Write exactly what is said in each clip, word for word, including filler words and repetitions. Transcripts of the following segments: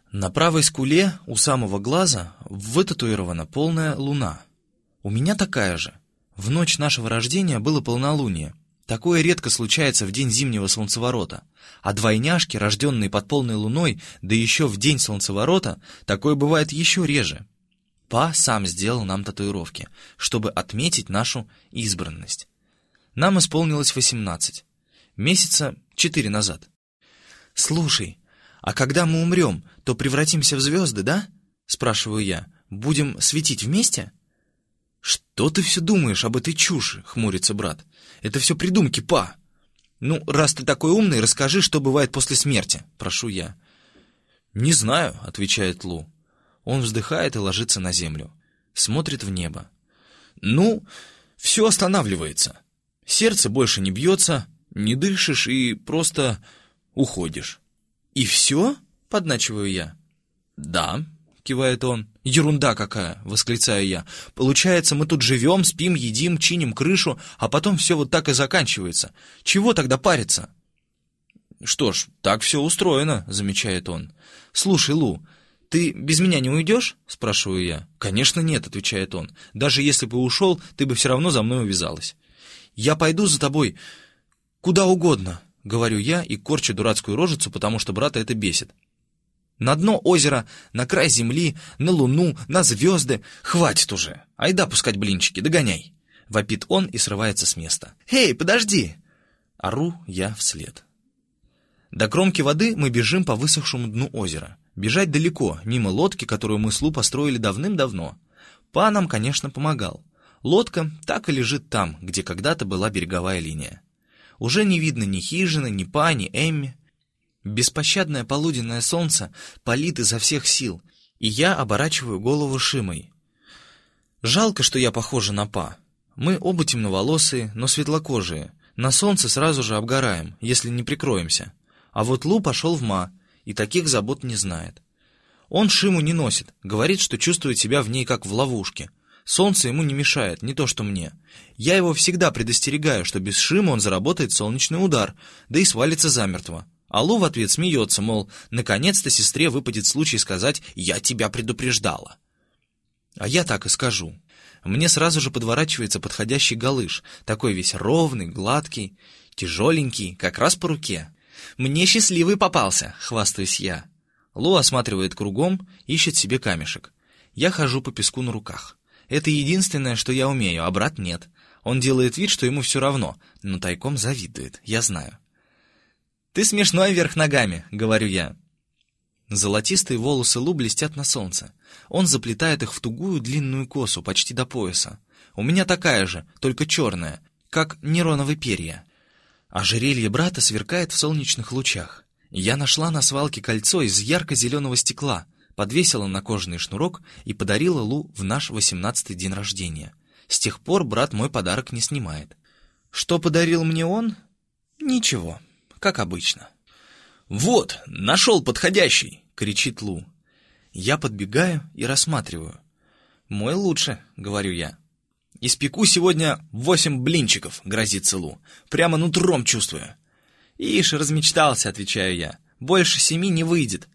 На правой скуле у самого глаза вытатуирована полная луна. У меня такая же. В ночь нашего рождения было полнолуние. Такое редко случается в день зимнего солнцеворота. А двойняшки, рожденные под полной луной, да еще в день солнцеворота, такое бывает еще реже. Па сам сделал нам татуировки, чтобы отметить нашу избранность. Нам исполнилось восемнадцать. Месяца четыре назад. «Слушай, а когда мы умрем, то превратимся в звезды, да?» — спрашиваю я. «Будем светить вместе?» «Что ты все думаешь об этой чуши?» — хмурится брат. «Это все придумки, па!» «Ну, раз ты такой умный, расскажи, что бывает после смерти», — прошу я. «Не знаю», — отвечает Лу. Он вздыхает и ложится на землю. Смотрит в небо. «Ну, все останавливается. Сердце больше не бьется, не дышишь и просто уходишь». «И все?» — подначиваю я. «Да», — кивает он. «Ерунда какая!» — восклицаю я. «Получается, мы тут живем, спим, едим, чиним крышу, а потом все вот так и заканчивается. Чего тогда париться?» «Что ж, так все устроено», — замечает он. «Слушай, Лу, ты без меня не уйдешь?» — спрашиваю я. «Конечно нет», — отвечает он. «Даже если бы ушел, ты бы все равно за мной увязалась». «Я пойду за тобой куда угодно», — говорю я и корчу дурацкую рожицу, потому что брата это бесит. «На дно озера, на край земли, на луну, на звезды. Хватит уже! Айда пускать блинчики, догоняй!» — вопит он и срывается с места. «Эй, подожди!» — ору я вслед. До кромки воды мы бежим по высохшему дну озера. Бежать далеко, мимо лодки, которую мы с Лу построили давным-давно. Па нам, конечно, помогал. Лодка так и лежит там, где когда-то была береговая линия. Уже не видно ни хижины, ни Па, ни Эмми. Беспощадное полуденное солнце палит изо всех сил, и я оборачиваю голову Шимой. Жалко, что я похожа на Па. Мы оба темноволосые, но светлокожие. На солнце сразу же обгораем, если не прикроемся. А вот Лу пошел в Ма, и таких забот не знает. Он Шиму не носит, говорит, что чувствует себя в ней как в ловушке. Солнце ему не мешает, не то что мне. Я его всегда предостерегаю, что без Шимы он заработает солнечный удар, да и свалится замертво. А Лу в ответ смеется, мол, наконец-то сестре выпадет случай сказать «я тебя предупреждала». А я так и скажу. Мне сразу же подворачивается подходящий галыш, такой весь ровный, гладкий, тяжеленький, как раз по руке. «Мне счастливый попался», — хвастаюсь я. Лу осматривает кругом, ищет себе камешек. Я хожу по песку на руках. Это единственное, что я умею, а брат нет. Он делает вид, что ему все равно, но тайком завидует, я знаю. «Ты смешной вверх ногами», — говорю я. Золотистые волосы Лу блестят на солнце. Он заплетает их в тугую длинную косу, почти до пояса. У меня такая же, только черная, как нероновые перья. Ожерелье брата сверкает в солнечных лучах. Я нашла на свалке кольцо из ярко-зеленого стекла, подвесила на кожаный шнурок и подарила Лу в наш восемнадцатый день рождения. С тех пор брат мой подарок не снимает. Что подарил мне он? Ничего. Как обычно. «Вот, нашел подходящий!» — кричит Лу. Я подбегаю и рассматриваю. «Мой лучше», — говорю я. «Испеку сегодня восемь блинчиков», — грозится Лу. «Прямо нутром чувствую». «Ишь, размечтался», — отвечаю я. «Больше семи не выйдет».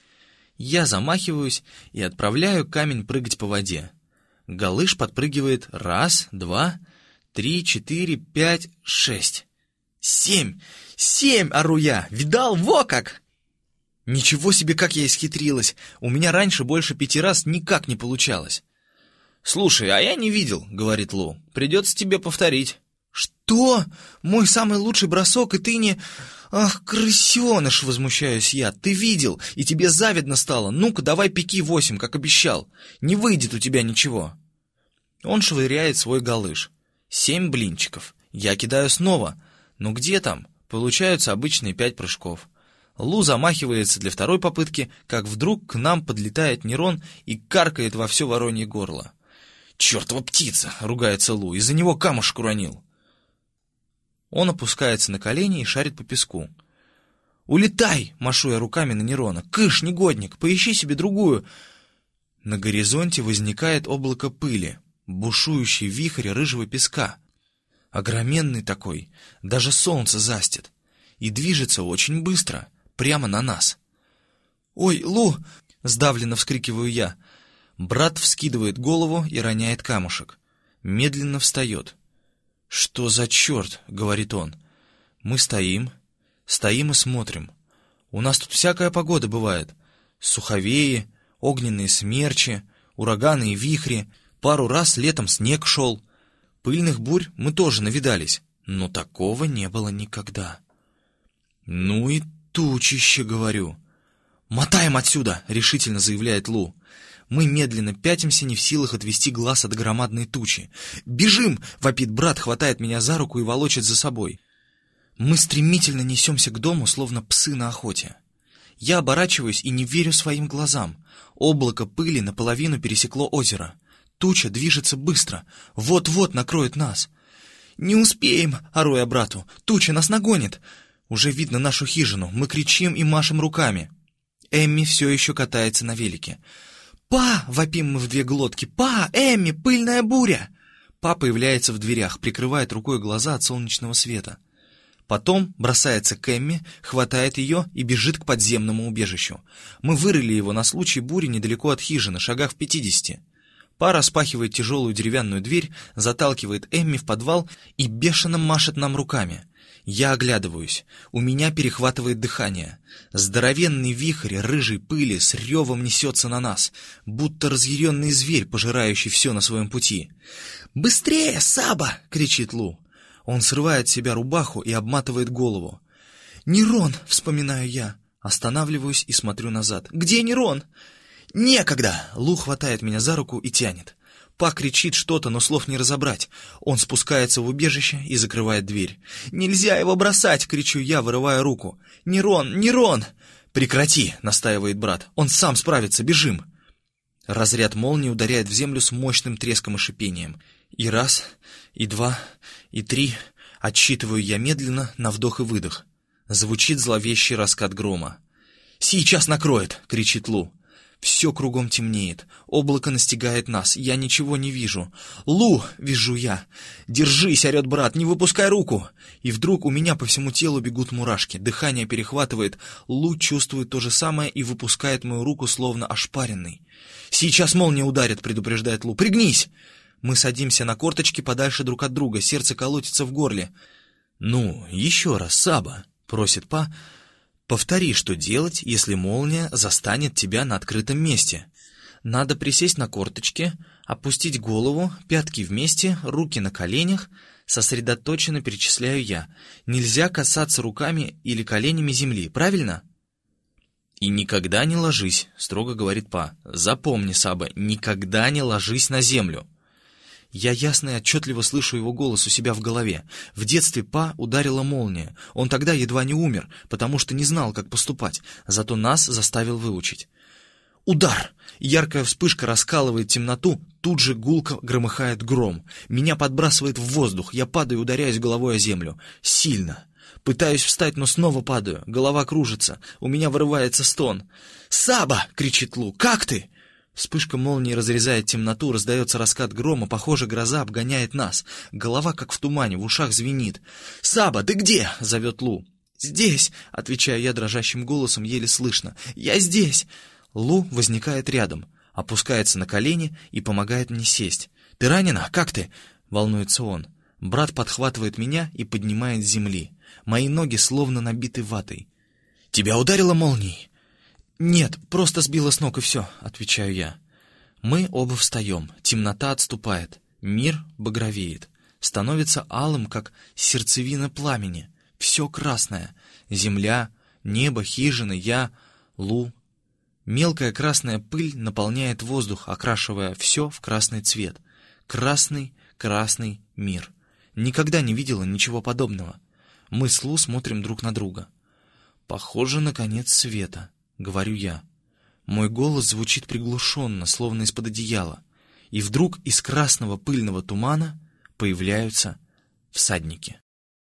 Я замахиваюсь и отправляю камень прыгать по воде. Галыш подпрыгивает раз, два, три, четыре, пять, шесть. «Семь! Семь!» — ору я. «Видал? Во как!» Ничего себе, как я исхитрилась! У меня раньше больше пяти раз никак не получалось. «Слушай, а я не видел», — говорит Лу. «Придется тебе повторить». «Что? Мой самый лучший бросок, и ты не...» «Ах, крысеныш!» — возмущаюсь я. «Ты видел, и тебе завидно стало. Ну-ка, давай пеки восемь, как обещал. Не выйдет у тебя ничего». Он швыряет свой галыш. Семь блинчиков. Я кидаю снова. Ну где там? Получаются обычные пять прыжков. Лу замахивается для второй попытки, как вдруг к нам подлетает Нерон и каркает во все воронье горло. «Чертова птица!» — ругается Лу. «Из-за него камушек уронил». Он опускается на колени и шарит по песку. «Улетай!» — машу я руками на Нерона. «Кыш, негодник, поищи себе другую!» На горизонте возникает облако пыли, бушующий вихрь рыжего песка. Огроменный такой, даже солнце застит. И движется очень быстро, прямо на нас. «Ой, Лу!» — сдавленно вскрикиваю я. Брат вскидывает голову и роняет камушек. Медленно встает. «Что за черт?» — говорит он. Мы стоим, стоим и смотрим. У нас тут всякая погода бывает. Суховеи, огненные смерчи, ураганы и вихри. Пару раз летом снег шел. Пыльных бурь мы тоже навидались, но такого не было никогда. «Ну и тучище», — говорю. «Мотаем отсюда!» — решительно заявляет Лу. Мы медленно пятимся, не в силах отвести глаз от громадной тучи. «Бежим!» — вопит брат, хватает меня за руку и волочит за собой. Мы стремительно несемся к дому, словно псы на охоте. Я оборачиваюсь и не верю своим глазам. Облако пыли наполовину пересекло озеро. Туча движется быстро. Вот-вот накроет нас. «Не успеем!» — ору я брату. «Туча нас нагонит!» Уже видно нашу хижину. Мы кричим и машем руками. Эмми все еще катается на велике. «Па!» — вопим мы в две глотки. «Па! Эмми! Пыльная буря!» Па появляется в дверях, прикрывает рукой глаза от солнечного света. Потом бросается к Эмми, хватает ее и бежит к подземному убежищу. Мы вырыли его на случай бури недалеко от хижины, шагах в пятидесяти. Па распахивает тяжелую деревянную дверь, заталкивает Эмми в подвал и бешено машет нам руками. Я оглядываюсь. У меня перехватывает дыхание. Здоровенный вихрь рыжей пыли с ревом несется на нас, будто разъяренный зверь, пожирающий все на своем пути. «Быстрее, Саба!» — кричит Лу. Он срывает с себя рубаху и обматывает голову. «Нерон!» — вспоминаю я. Останавливаюсь и смотрю назад. «Где Нерон?» «Некогда!» — Лу хватает меня за руку и тянет. Па кричит что-то, но слов не разобрать. Он спускается в убежище и закрывает дверь. «Нельзя его бросать!» — кричу я, вырывая руку. «Нерон! Нерон!» «Прекрати!» — настаивает брат. «Он сам справится! Бежим!» Разряд молнии ударяет в землю с мощным треском и шипением. И раз, и два, и три. Отсчитываю я медленно, на вдох и выдох. Звучит зловещий раскат грома. «Сейчас накроет!» — кричит Лу. Все кругом темнеет. Облако настигает нас. Я ничего не вижу. «Лу!» — вижу я. «Держись!» — орет брат. «Не выпускай руку!» И вдруг у меня по всему телу бегут мурашки. Дыхание перехватывает. Лу чувствует то же самое и выпускает мою руку, словно ошпаренный. «Сейчас молния ударит!» — предупреждает Лу. «Пригнись!» Мы садимся на корточки подальше друг от друга. Сердце колотится в горле. «Ну, еще раз, Саба!» — просит Па. «Повтори, что делать, если молния застанет тебя на открытом месте. Надо присесть на корточки, опустить голову, пятки вместе, руки на коленях». Сосредоточенно перечисляю я. «Нельзя касаться руками или коленями земли, правильно?» «И никогда не ложись», — строго говорит Па. «Запомни, Саба, никогда не ложись на землю». Я ясно и отчетливо слышу его голос у себя в голове. В детстве Па ударила молния. Он тогда едва не умер, потому что не знал, как поступать. Зато нас заставил выучить. Удар! Яркая вспышка раскалывает темноту, тут же гулко громыхает гром. Меня подбрасывает в воздух, я падаю, ударяюсь головой о землю. Сильно. Пытаюсь встать, но снова падаю. Голова кружится, у меня вырывается стон. «Саба!» — кричит Лу. «Как ты?» Вспышка молнии разрезает темноту, раздается раскат грома, похоже, гроза обгоняет нас. Голова как в тумане, в ушах звенит. «Саба, ты где?» — зовет Лу. «Здесь!» — отвечаю я дрожащим голосом, еле слышно. «Я здесь!» Лу возникает рядом, опускается на колени и помогает мне сесть. «Ты ранена? Как ты?» — волнуется он. Брат подхватывает меня и поднимает с земли. Мои ноги словно набиты ватой. «Тебя ударило молнией?» «Нет, просто сбило с ног и все», — отвечаю я. Мы оба встаем, темнота отступает, мир багровеет, становится алым, как сердцевина пламени, все красное, земля, небо, хижины, я, Лу. Мелкая красная пыль наполняет воздух, окрашивая все в красный цвет. Красный, красный мир. Никогда не видела ничего подобного. Мы с Лу смотрим друг на друга. «Похоже на конец света», — говорю я. Мой голос звучит приглушенно, словно из-под одеяла. И вдруг из красного пыльного тумана появляются всадники.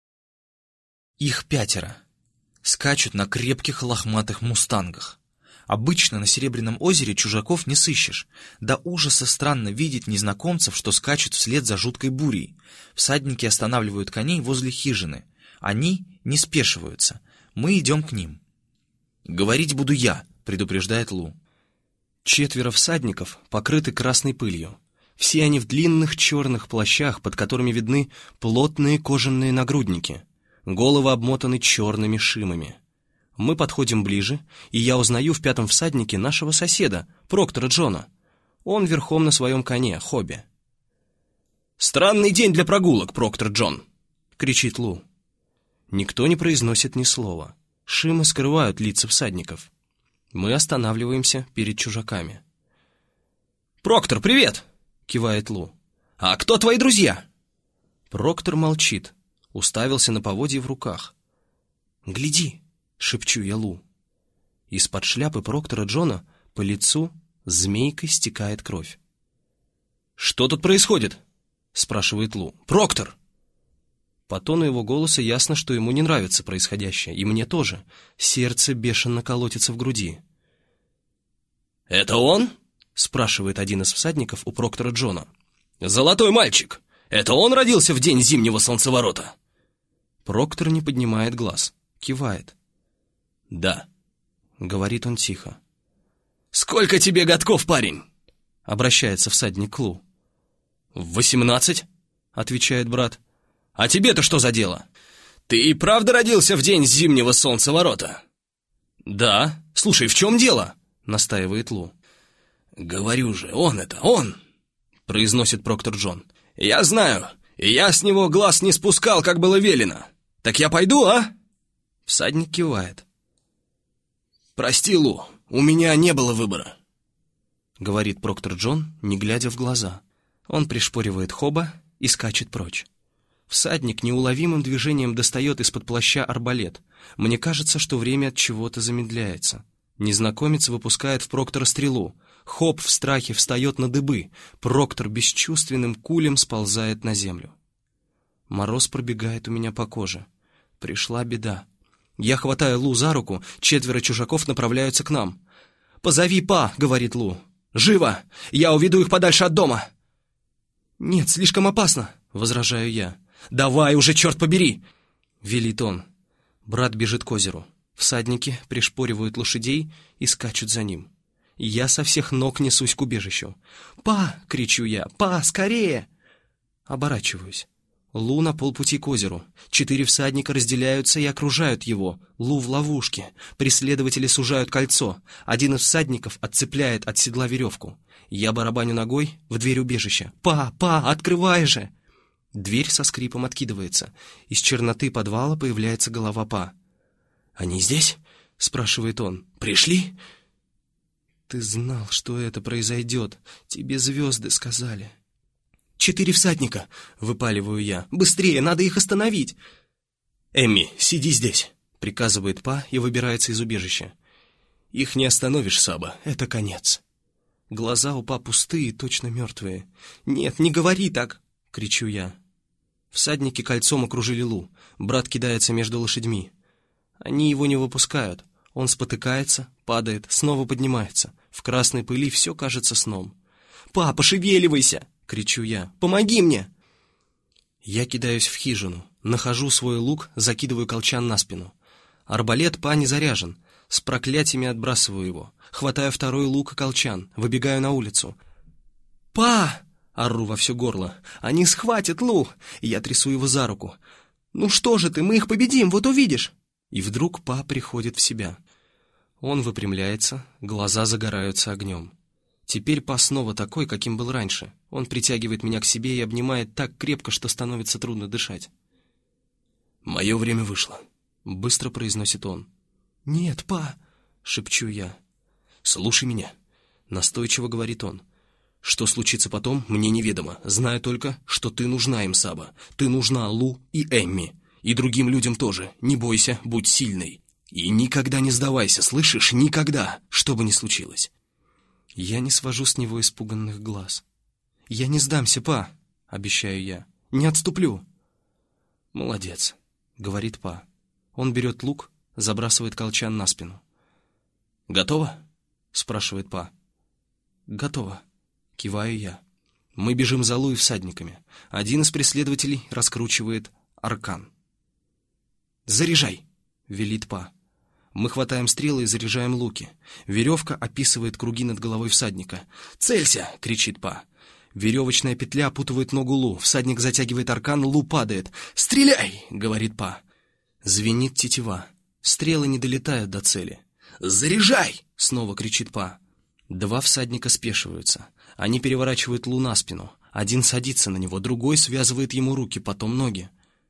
Их пятеро. Скачут на крепких лохматых мустангах. Обычно на Серебряном озере чужаков не сыщешь. До ужаса странно видеть незнакомцев, что скачут вслед за жуткой бурей. Всадники останавливают коней возле хижины. Они не спешиваются. Мы идем к ним. «Говорить буду я», предупреждает Лу. Четверо всадников покрыты красной пылью. Все они в длинных черных плащах, под которыми видны плотные кожаные нагрудники. Головы обмотаны черными шимами. Мы подходим ближе, и я узнаю в пятом всаднике нашего соседа, Проктора Джона. Он верхом на своем коне, Хобби. «Странный день для прогулок, Проктор Джон!» — кричит Лу. Никто не произносит ни слова. Шимы скрывают лица всадников. Мы останавливаемся перед чужаками. «Проктор, привет!» — кивает Лу. «А кто твои друзья?» Проктор молчит, уставился на поводья в руках. «Гляди!» — шепчу я Лу. Из-под шляпы Проктора Джона по лицу змейкой стекает кровь. «Что тут происходит?» — спрашивает Лу. «Проктор!» По тону его голоса ясно, что ему не нравится происходящее, и мне тоже. Сердце бешено колотится в груди. «Это он?» — спрашивает один из всадников у Проктора Джона. «Золотой мальчик! Это он родился в день зимнего солнцеворота?» Проктор не поднимает глаз, кивает. «Да», — говорит он тихо. «Сколько тебе годков, парень?» — обращается всадник к Лу. «Восемнадцать», — отвечает брат. «А тебе-то что за дело? Ты и правда родился в день зимнего солнцеворота?» «Да. Слушай, в чем дело?» — настаивает Лу. «Говорю же, он это, он!» — произносит Проктор Джон. «Я знаю, и я с него глаз не спускал, как было велено. Так я пойду, а?» Всадник кивает. «Прости, Лу, у меня не было выбора», — говорит Проктор Джон, не глядя в глаза. Он пришпоривает Хоба и скачет прочь. Всадник неуловимым движением достает из-под плаща арбалет. Мне кажется, что время от чего-то замедляется. Незнакомец выпускает в Проктора стрелу. Хоб в страхе встает на дыбы. Проктор бесчувственным кулем сползает на землю. Мороз пробегает у меня по коже. Пришла беда. Я хватаю Лу за руку, четверо чужаков направляются к нам. «Позови Па», — говорит Лу. «Живо! Я уведу их подальше от дома!» «Нет, слишком опасно», — возражаю я. «Давай уже, черт побери!» — велит он. Брат бежит к озеру. Всадники пришпоривают лошадей и скачут за ним. Я со всех ног несусь к убежищу. «Па!» — кричу я. «Па, скорее!» Оборачиваюсь. Лу на полпути к озеру. Четыре всадника разделяются и окружают его. Лу в ловушке. Преследователи сужают кольцо. Один из всадников отцепляет от седла веревку. Я барабаню ногой в дверь убежища. «Па! Па! Открывай же!» Дверь со скрипом откидывается. Из черноты подвала появляется голова Па. «Они здесь?» — спрашивает он. «Пришли?» «Ты знал, что это произойдет. Тебе звезды сказали». «Четыре всадника!» — выпаливаю я. «Быстрее, надо их остановить!» «Эмми, сиди здесь!» — приказывает Па и выбирается из убежища. «Их не остановишь, Саба, это конец». Глаза у Па пустые, точно мертвые. «Нет, не говори так!» — кричу я. Всадники кольцом окружили Лу. Брат кидается между лошадьми. Они его не выпускают. Он спотыкается, падает, снова поднимается. В красной пыли все кажется сном. «Па, пошевеливайся!» — кричу я. «Помоги мне!» Я кидаюсь в хижину. Нахожу свой лук, закидываю колчан на спину. Арбалет Па не заряжен. С проклятиями отбрасываю его. Хватаю второй лук и колчан. Выбегаю на улицу. «Па!» — ору во все горло. «Они схватят Лу!» Я трясу его за руку. «Ну что же ты, мы их победим, вот увидишь!» И вдруг Па приходит в себя. Он выпрямляется, глаза загораются огнем. Теперь Па снова такой, каким был раньше. Он притягивает меня к себе и обнимает так крепко, что становится трудно дышать. «Мое время вышло», — быстро произносит он. «Нет, Па», — шепчу я. «Слушай меня», — настойчиво говорит он. «Что случится потом, мне неведомо. Знаю только, что ты нужна им, Саба. Ты нужна Лу и Эмми. И другим людям тоже. Не бойся, будь сильной. И никогда не сдавайся, слышишь? Никогда, что бы ни случилось». Я не свожу с него испуганных глаз. «Я не сдамся, Па», — обещаю я. «Не отступлю». «Молодец», — говорит Па. Он берет лук, забрасывает колчан на спину. «Готово?» — спрашивает Па. «Готово», — киваю я. Мы бежим за Лу и всадниками. Один из преследователей раскручивает аркан. «Заряжай!» — велит Па. Мы хватаем стрелы и заряжаем луки. Веревка описывает круги над головой всадника. «Целься!» — кричит Па. Веревочная петля опутывает ногу Лу. Всадник затягивает аркан, Лу падает. «Стреляй!» — говорит Па. Звенит тетива. Стрелы не долетают до цели. «Заряжай!» — снова кричит Па. Два всадника спешиваются. Они переворачивают Лу на спину. Один садится на него, другой связывает ему руки, потом ноги.